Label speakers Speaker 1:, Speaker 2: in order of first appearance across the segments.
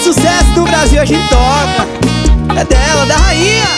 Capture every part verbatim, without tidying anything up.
Speaker 1: sucesso no Brasil a gente toca. É dela, da rainha.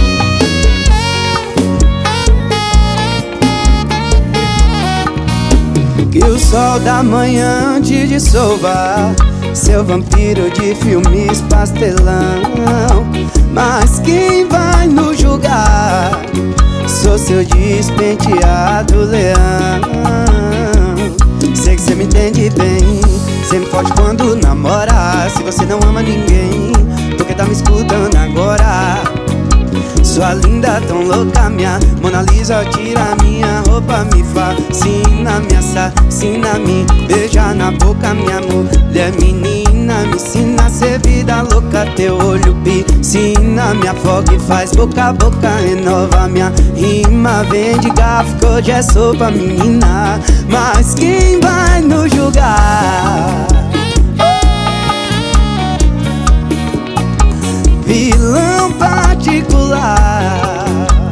Speaker 1: Que o sol da manhã te dissolva, seu vampiro de filmes pastelão. Mas quem vai nos julgar? Sou seu despenteado leão. Sei que cê me entende bem, cê me fode quando namora. Se você não ama ninguém, por que tá me escutando agora? Sua linda, tão louca, minha Mona Lisa, tira minha roupa, me fascina, me assassina, me beija na boca, minha mulher menina. Me ensina a ser vida louca, teu olho piscina, me afoga e faz boca a boca, renova minha rima. Vende garfo que hoje é sopa, menina. Mas quem vai nos julgar? Vilão particular.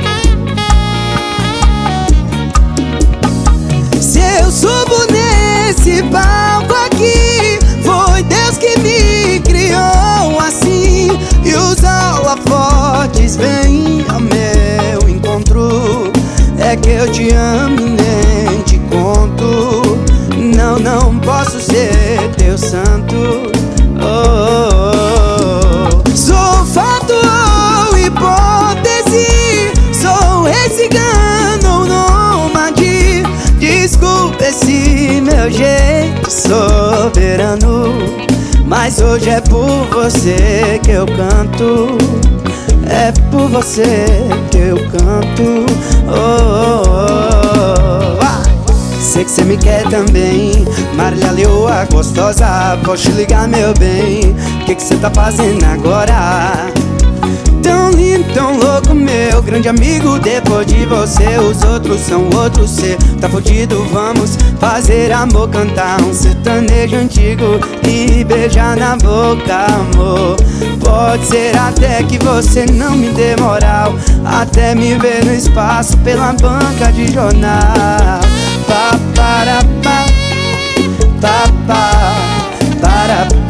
Speaker 1: Se eu subo nesse palco aqui, foi Deus que me criou assim. E os holofotes vêm ao meu encontro. É que eu te amo e nem te conto. Não, não posso ser teu santo. Oh, oh, oh. Sou fato ou hipótese, sou rei cigano ou nômade. Desculpa esse meu jeito soberano, mas hoje é por você que eu canto. É por você que eu canto. Oh, oh, oh. Ah! Sei que cê me quer também, Marília Leoa gostosa. Posso te ligar, meu bem? Que que cê tá fazendo agora? Tão lindo, tão louco, meu grande amigo. Depois de você, os outros são outros. Cê tá fudido, vamos fazer amor, cantar um sertanejo antigo e beijar na boca, amor. Pode ser até que você não me dê moral, até me ver no espaço pela banca de jornal. Pa, para, pa, pa, pa, para,